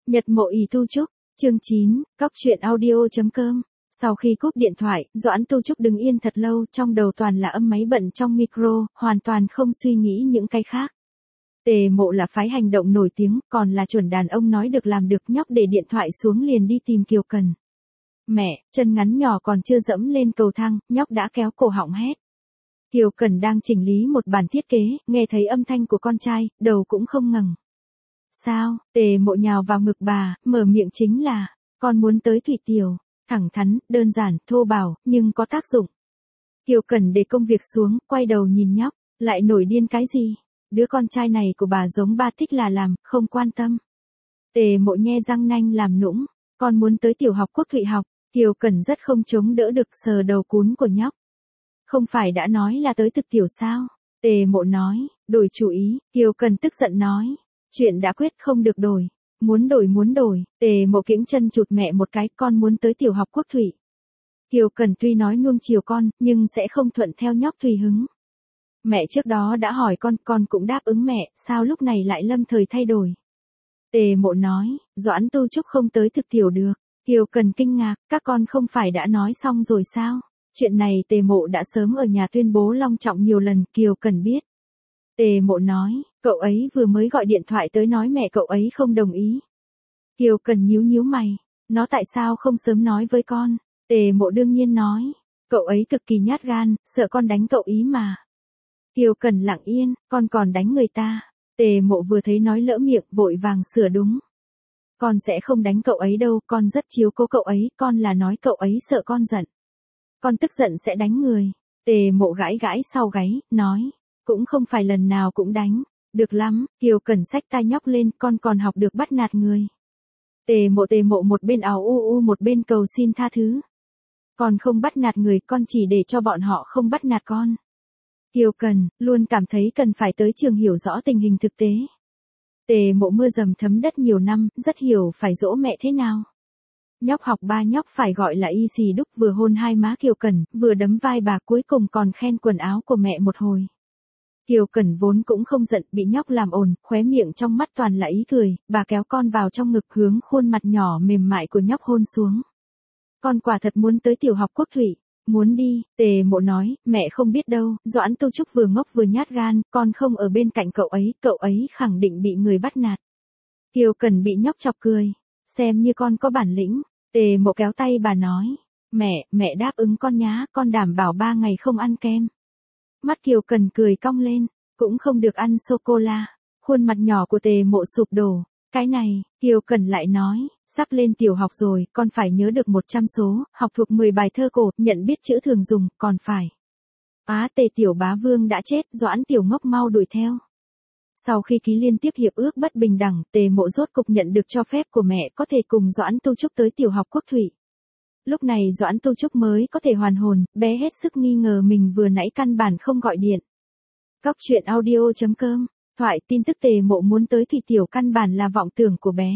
Nhật mộ ỷ tu trúc, chương 9, cóc truyện audio.com. Sau khi cúp điện thoại, Doãn Tu Trúc đứng yên thật lâu, trong đầu toàn là âm máy bận trong micro, hoàn toàn không suy nghĩ những cái khác. Tề Mộ là phái hành động nổi tiếng, còn là chuẩn đàn ông nói được làm được, nhóc để điện thoại xuống liền đi tìm Kiều Cần. Mẹ, chân ngắn nhỏ còn chưa dẫm lên cầu thang, nhóc đã kéo cổ họng hét. Kiều Cần đang chỉnh lý một bản thiết kế, nghe thấy âm thanh của con trai, đầu cũng không ngẩng. Sao? Tề Mộ nhào vào ngực bà, mở miệng chính là, con muốn tới Thủy Tiểu. Thẳng thắn, đơn giản, thô bạo, nhưng có tác dụng. Kiều Cần để công việc xuống, quay đầu nhìn nhóc, lại nổi điên cái gì? Đứa con trai này của bà giống ba thích là làm, không quan tâm. Tề Mộ nhe răng nanh làm nũng, con muốn tới tiểu học Quốc Thụy học. Kiều Cần rất không chống đỡ được, sờ đầu cún của nhóc. Không phải đã nói là tới thực tiểu sao? Tề Mộ nói, đổi chủ ý. Kiều Cần tức giận nói, chuyện đã quyết không được đổi. Muốn đổi. Tề Mộ kiễng chân chụt mẹ một cái, con muốn tới tiểu học Quốc Thụy. Kiều Cần tuy nói nuông chiều con, nhưng sẽ không thuận theo nhóc tùy hứng. Mẹ trước đó đã hỏi con cũng đáp ứng mẹ, sao lúc này lại lâm thời thay đổi. Tề Mộ nói, Doãn Tu Trúc không tới thực tiểu được. Kiều Cần kinh ngạc, các con không phải đã nói xong rồi sao? Chuyện này Tề Mộ đã sớm ở nhà tuyên bố long trọng nhiều lần, Kiều Cần biết. Tề Mộ nói, cậu ấy vừa mới gọi điện thoại tới nói mẹ cậu ấy không đồng ý. Kiều Cần nhíu mày, nó tại sao không sớm nói với con? Tề Mộ đương nhiên nói, cậu ấy cực kỳ nhát gan, sợ con đánh cậu ý mà. Kiều Cần lặng yên, con còn đánh người ta. Tề Mộ vừa thấy nói lỡ miệng, vội vàng sửa đúng. Con sẽ không đánh cậu ấy đâu, con rất chiếu cố cậu ấy, con là nói cậu ấy sợ con giận. Con tức giận sẽ đánh người. Tề Mộ gãi sau gáy, nói, cũng không phải lần nào cũng đánh. Được lắm, Kiều Cần xách tai nhóc lên, con còn học được bắt nạt người. Tề Mộ một bên ào u một bên cầu xin tha thứ. Con không bắt nạt người, con chỉ để cho bọn họ không bắt nạt con. Kiều Cần luôn cảm thấy cần phải tới trường hiểu rõ tình hình thực tế. Tề Mộ mưa dầm thấm đất nhiều năm, rất hiểu phải dỗ mẹ thế nào. Nhóc học ba nhóc phải gọi là y xì đúc, vừa hôn hai má Kiều Cần, vừa đấm vai bà, cuối cùng còn khen quần áo của mẹ một hồi. Kiều Cần vốn cũng không giận, bị nhóc làm ồn, khóe miệng trong mắt toàn là ý cười, bà kéo con vào trong ngực, hướng khuôn mặt nhỏ mềm mại của nhóc hôn xuống. Con quả thật muốn tới tiểu học Quốc Thụy. Muốn đi. Tề Mộ nói, mẹ không biết đâu, Doãn Tu Trúc vừa ngốc vừa nhát gan, con không ở bên cạnh cậu ấy khẳng định bị người bắt nạt. Kiều Cần bị nhóc chọc cười, xem như con có bản lĩnh. Tề Mộ kéo tay bà nói, mẹ đáp ứng con nhá, con đảm bảo 3 ngày không ăn kem. Mắt Kiều Cần cười cong lên, cũng không được ăn sô-cô-la. Khuôn mặt nhỏ của Tề Mộ sụp đổ. Cái này, Kiều Cần lại nói, sắp lên tiểu học rồi, con phải nhớ được 100 số, học thuộc 10 bài thơ cổ, nhận biết chữ thường dùng, còn phải. Tề tiểu bá vương đã chết, Doãn tiểu ngốc mau đuổi theo. Sau khi ký liên tiếp hiệp ước bất bình đẳng, Tề Mộ rốt cục nhận được cho phép của mẹ có thể cùng Doãn Tu Trúc tới tiểu học Quốc Thụy. Lúc này Doãn Tu Trúc mới có thể hoàn hồn, bé hết sức nghi ngờ mình vừa nãy căn bản không gọi điện. Cóc truyện audio.com. Thoại tin tức Tề Mộ muốn tới Thủy Tiểu căn bản là vọng tưởng của bé.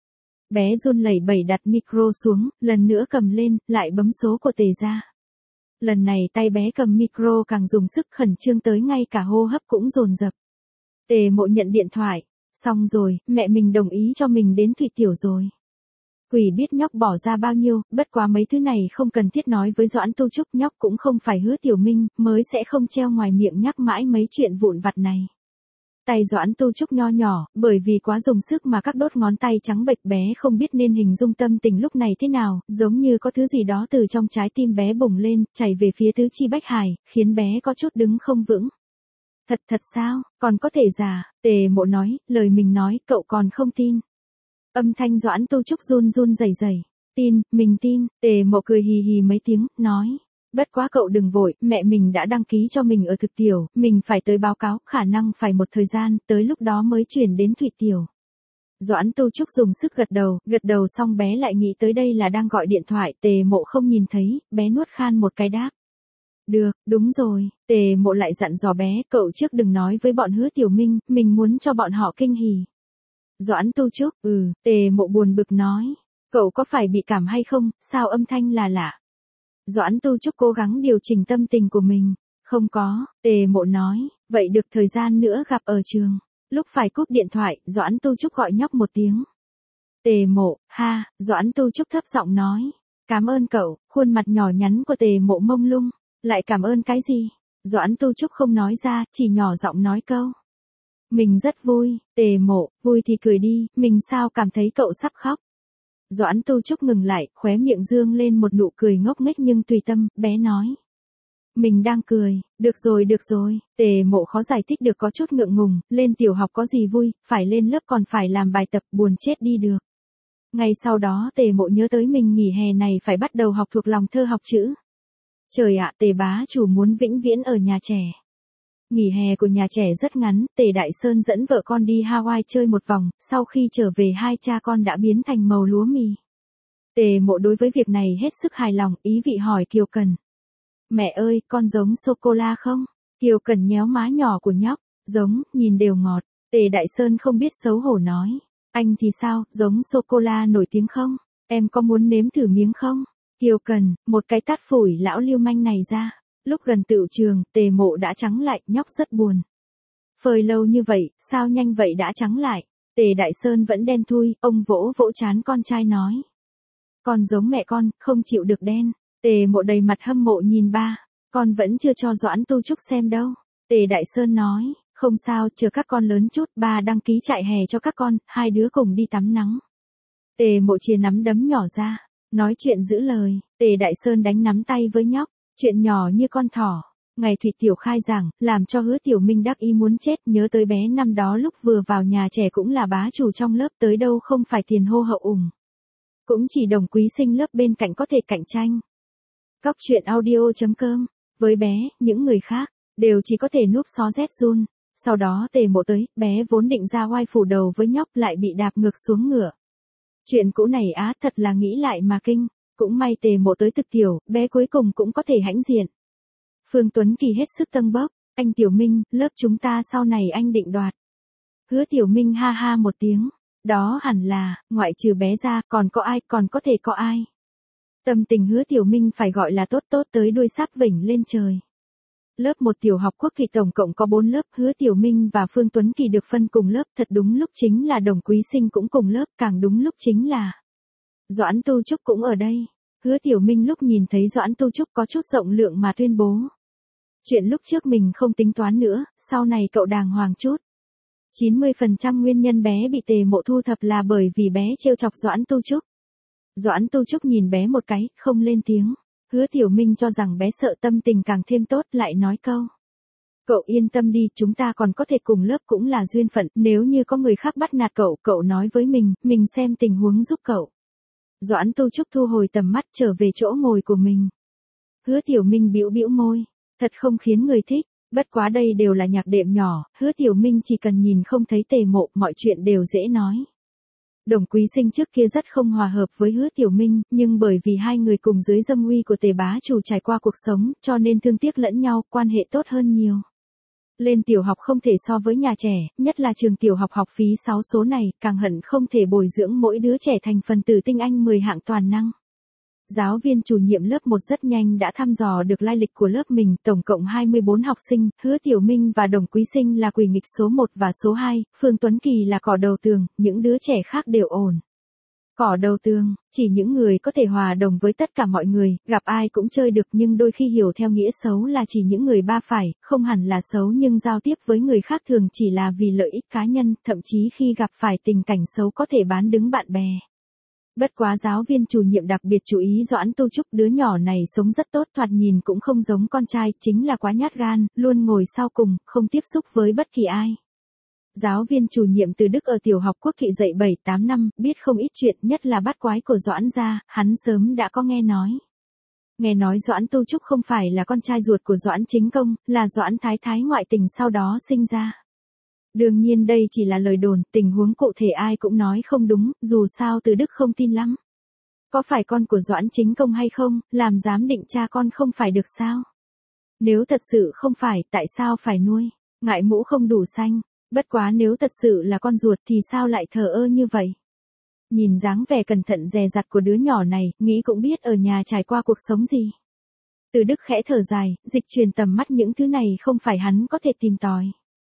Bé run lẩy bẩy đặt micro xuống, lần nữa cầm lên, lại bấm số của Tề gia. Lần này tay bé cầm micro càng dùng sức, khẩn trương tới ngay cả hô hấp cũng dồn dập. Tề Mộ nhận điện thoại, xong rồi, mẹ mình đồng ý cho mình đến Thủy Tiểu rồi. Quỷ biết nhóc bỏ ra bao nhiêu, bất quá mấy thứ này không cần thiết nói với Doãn Tu Trúc, nhóc cũng không phải Hứa Tiểu Minh, mới sẽ không treo ngoài miệng nhắc mãi mấy chuyện vụn vặt này. Tay Doãn Tu Trúc nho nhỏ, bởi vì quá dùng sức mà các đốt ngón tay trắng bệch, bé không biết nên hình dung tâm tình lúc này thế nào, giống như có thứ gì đó từ trong trái tim bé bùng lên, chảy về phía tứ chi bách hải, khiến bé có chút đứng không vững. Thật sao, còn có thể giả? Tề Mộ nói, lời mình nói, cậu còn không tin. Âm thanh Doãn Tu Trúc run rẩy. Tin, mình tin. Tề Mộ cười hì mấy tiếng, nói. Bất quá cậu đừng vội, mẹ mình đã đăng ký cho mình ở thực tiểu, mình phải tới báo cáo, khả năng phải một thời gian, tới lúc đó mới chuyển đến Thủy Tiểu. Doãn Tu Trúc dùng sức gật đầu xong bé lại nghĩ tới đây là đang gọi điện thoại, Tề Mộ không nhìn thấy, bé nuốt khan một cái đáp. Được, đúng rồi. Tề Mộ lại dặn dò bé, cậu trước đừng nói với bọn Hứa Tiểu Minh, mình muốn cho bọn họ kinh hỉ. Doãn Tu Trúc, Tề Mộ buồn bực nói, cậu có phải bị cảm hay không, sao âm thanh là lạ? Doãn Tu Trúc cố gắng điều chỉnh tâm tình của mình, không có. Tề Mộ nói, vậy được thời gian nữa gặp ở trường. Lúc phải cúp điện thoại, Doãn Tu Trúc gọi nhóc một tiếng. Tề Mộ, ha, Doãn Tu Trúc thấp giọng nói. Cảm ơn cậu, khuôn mặt nhỏ nhắn của Tề Mộ mông lung. Lại cảm ơn cái gì? Doãn Tu Trúc không nói ra, chỉ nhỏ giọng nói câu. Mình rất vui, Tề Mộ, vui thì cười đi, mình sao cảm thấy cậu sắp khóc. Doãn Tu Trúc ngừng lại, khóe miệng dương lên một nụ cười ngốc nghếch nhưng tùy tâm, bé nói. Mình đang cười, được rồi, Tề Mộ khó giải thích được có chút ngượng ngùng, lên tiểu học có gì vui, phải lên lớp còn phải làm bài tập, buồn chết đi được. Ngay sau đó Tề Mộ nhớ tới mình nghỉ hè này phải bắt đầu học thuộc lòng thơ học chữ. Trời ạ, Tề bá chủ muốn vĩnh viễn ở nhà trẻ. Nghỉ hè của nhà trẻ rất ngắn, Tề Đại Sơn dẫn vợ con đi Hawaii chơi một vòng, sau khi trở về hai cha con đã biến thành màu lúa mì. Tề Mộ đối với việc này hết sức hài lòng, ý vị hỏi Kiều Cần. Mẹ ơi, con giống sô-cô-la không? Kiều Cần nhéo má nhỏ của nhóc, giống, nhìn đều ngọt. Tề Đại Sơn không biết xấu hổ nói. Anh thì sao, giống sô-cô-la nổi tiếng không? Em có muốn nếm thử miếng không? Kiều Cần, một cái tát phủi lão lưu manh này ra. Lúc gần tựu trường, Tề Mộ đã trắng lại, nhóc rất buồn. Phơi lâu như vậy, sao nhanh vậy đã trắng lại? Tề Đại Sơn vẫn đen thui, ông vỗ vỗ trán con trai nói. Con giống mẹ con, không chịu được đen. Tề Mộ đầy mặt hâm mộ nhìn ba. Con vẫn chưa cho Doãn Tu Trúc xem đâu. Tề Đại Sơn nói, không sao, chờ các con lớn chút, ba đăng ký trại hè cho các con, hai đứa cùng đi tắm nắng. Tề Mộ chia nắm đấm nhỏ ra, nói chuyện giữ lời. Tề Đại Sơn đánh nắm tay với nhóc, chuyện nhỏ như con thỏ. Ngày Thụy Tiểu khai giảng, làm cho Hứa Tiểu Minh đắc ý muốn chết, nhớ tới bé năm đó lúc vừa vào nhà trẻ cũng là bá chủ trong lớp, tới đâu không phải tiền hô hậu ủng. Cũng chỉ Đồng Quý Sinh lớp bên cạnh có thể cạnh tranh. Cóc truyện audio.com. Với bé, những người khác đều chỉ có thể núp xó rét run. Sau đó Tề Mộ tới, bé vốn định ra oai phủ đầu với nhóc lại bị đạp ngược xuống ngựa. Chuyện cũ này á, thật là nghĩ lại mà kinh. Cũng may Tề Mộ tới thực tiểu, bé cuối cùng cũng có thể hãnh diện. Phương Tuấn Kỳ hết sức tâng bốc. Anh Tiểu Minh, lớp chúng ta sau này anh định đoạt. Hứa Tiểu Minh ha ha một tiếng. Đó hẳn là, ngoại trừ bé ra, còn có thể có ai. Tâm tình Hứa Tiểu Minh phải gọi là tốt tới đuôi sắp vểnh lên trời. Lớp 1 tiểu học Quốc Kỳ tổng cộng có 4 lớp, Hứa Tiểu Minh và Phương Tuấn Kỳ được phân cùng lớp, thật đúng lúc chính là Đồng Quý Sinh cũng cùng lớp, càng đúng lúc chính là Doãn Tu Trúc cũng ở đây. Hứa Tiểu Minh lúc nhìn thấy Doãn Tu Trúc có chút rộng lượng mà tuyên bố. Chuyện lúc trước mình không tính toán nữa, sau này cậu đàng hoàng chút. 90% nguyên nhân bé bị Tề Mộ thu thập là bởi vì bé trêu chọc Doãn Tu Trúc. Doãn Tu Trúc nhìn bé một cái, không lên tiếng. Hứa Tiểu Minh cho rằng bé sợ tâm tình càng thêm tốt, lại nói câu. Cậu yên tâm đi, chúng ta còn có thể cùng lớp cũng là duyên phận, nếu như có người khác bắt nạt cậu nói với mình xem tình huống giúp cậu. Doãn Tu Trúc thu hồi tầm mắt trở về chỗ ngồi của mình. Hứa Tiểu Minh bĩu môi, thật không khiến người thích, bất quá đây đều là nhạc đệm nhỏ, Hứa Tiểu Minh chỉ cần nhìn không thấy Tề Mộ, mọi chuyện đều dễ nói. Đồng Quý Sinh trước kia rất không hòa hợp với Hứa Tiểu Minh, nhưng bởi vì hai người cùng dưới dâm uy của Tề bá chủ trải qua cuộc sống, cho nên thương tiếc lẫn nhau, quan hệ tốt hơn nhiều. Lên tiểu học không thể so với nhà trẻ, nhất là trường tiểu học học phí 6 số này, càng hận không thể bồi dưỡng mỗi đứa trẻ thành phần tử tinh anh 10 hạng toàn năng. Giáo viên chủ nhiệm lớp 1 rất nhanh đã thăm dò được lai lịch của lớp mình, tổng cộng 24 học sinh, Hứa Tiểu Minh và Đồng Quý Sinh là quỷ nghịch số 1 và số 2, Phương Tuấn Kỳ là cỏ đầu tường, những đứa trẻ khác đều ổn. Cỏ đầu tường, chỉ những người có thể hòa đồng với tất cả mọi người, gặp ai cũng chơi được, nhưng đôi khi hiểu theo nghĩa xấu là chỉ những người ba phải, không hẳn là xấu nhưng giao tiếp với người khác thường chỉ là vì lợi ích cá nhân, thậm chí khi gặp phải tình cảnh xấu có thể bán đứng bạn bè. Bất quá giáo viên chủ nhiệm đặc biệt chú ý Doãn Tu Trúc, đứa nhỏ này sống rất tốt, thoạt nhìn cũng không giống con trai, chính là quá nhát gan, luôn ngồi sau cùng, không tiếp xúc với bất kỳ ai. Giáo viên chủ nhiệm từ Đức ở tiểu học Quốc Kỵ dạy 7-8 năm, biết không ít chuyện, nhất là bắt quái của Doãn gia, hắn sớm đã có nghe nói. Nghe nói Doãn Tu Trúc không phải là con trai ruột của Doãn Chính Công, là Doãn Thái Thái ngoại tình sau đó sinh ra. Đương nhiên đây chỉ là lời đồn, tình huống cụ thể ai cũng nói không đúng, dù sao từ Đức không tin lắm. Có phải con của Doãn Chính Công hay không, làm giám định cha con không phải được sao? Nếu thật sự không phải, tại sao phải nuôi? Ngại mũ không đủ xanh. Bất quá nếu thật sự là con ruột thì sao lại thờ ơ như vậy? Nhìn dáng vẻ cẩn thận dè dặt của đứa nhỏ này, nghĩ cũng biết ở nhà trải qua cuộc sống gì. Từ Đức khẽ thở dài, dịch truyền tầm mắt những thứ này không phải hắn có thể tìm tòi.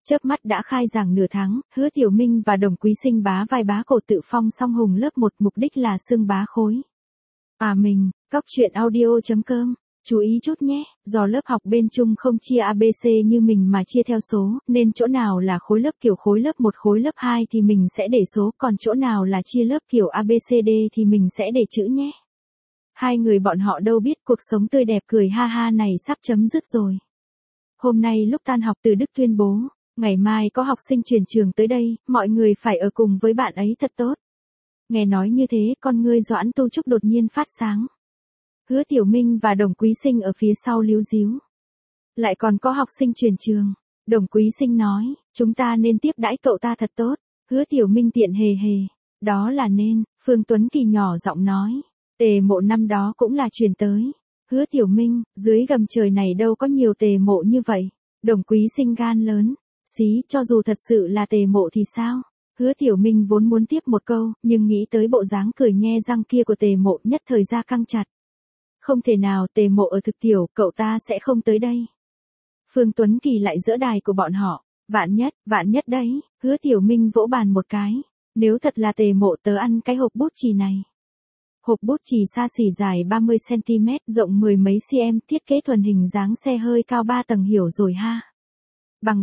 Chớp mắt đã khai giảng nửa tháng, Hứa Tiểu Minh và Đồng Quý Sinh bá vai bá cổ tự phong song hùng lớp 1, mục đích là xưng bá khối. Cóc truyện audio.com. Chú ý chút nhé, do lớp học bên chung không chia ABC như mình mà chia theo số, nên chỗ nào là khối lớp kiểu khối lớp 1 khối lớp 2 thì mình sẽ để số, còn chỗ nào là chia lớp kiểu ABCD thì mình sẽ để chữ nhé. Hai người bọn họ đâu biết cuộc sống tươi đẹp cười ha ha này sắp chấm dứt rồi. Hôm nay lúc tan học Từ Đức tuyên bố, ngày mai có học sinh chuyển trường tới đây, mọi người phải ở cùng với bạn ấy thật tốt. Nghe nói như thế, con ngươi Doãn Tu Trúc đột nhiên phát sáng. Hứa Tiểu Minh và Đồng Quý Sinh ở phía sau líu díu. Lại còn có học sinh chuyển trường. Đồng Quý Sinh nói, chúng ta nên tiếp đãi cậu ta thật tốt. Hứa Tiểu Minh tiện hề hề. Đó là nên, Phương Tuấn Kỳ nhỏ giọng nói. Tề Mộ năm đó cũng là chuyển tới. Hứa Tiểu Minh, dưới gầm trời này đâu có nhiều Tề Mộ như vậy. Đồng Quý Sinh gan lớn. Xí, cho dù thật sự là Tề Mộ thì sao? Hứa Tiểu Minh vốn muốn tiếp một câu, nhưng nghĩ tới bộ dáng cười nhe răng kia của Tề Mộ nhất thời ra căng chặt. Không thể nào, Tề Mộ ở thực tiểu, cậu ta sẽ không tới đây. Phương Tuấn Kỳ lại dỡ đài của bọn họ. Vạn nhất đấy, Hứa Tiểu Minh vỗ bàn một cái. Nếu thật là Tề Mộ tớ ăn cái hộp bút chì này. Hộp bút chì xa xỉ dài 30cm, rộng mười mấy cm, thiết kế thuần hình dáng xe hơi cao 3 tầng hiểu rồi ha. Bằng.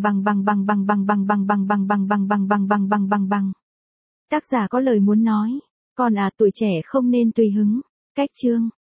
Tác giả có lời muốn nói. Còn tuổi trẻ không nên tùy hứng. Cách chương.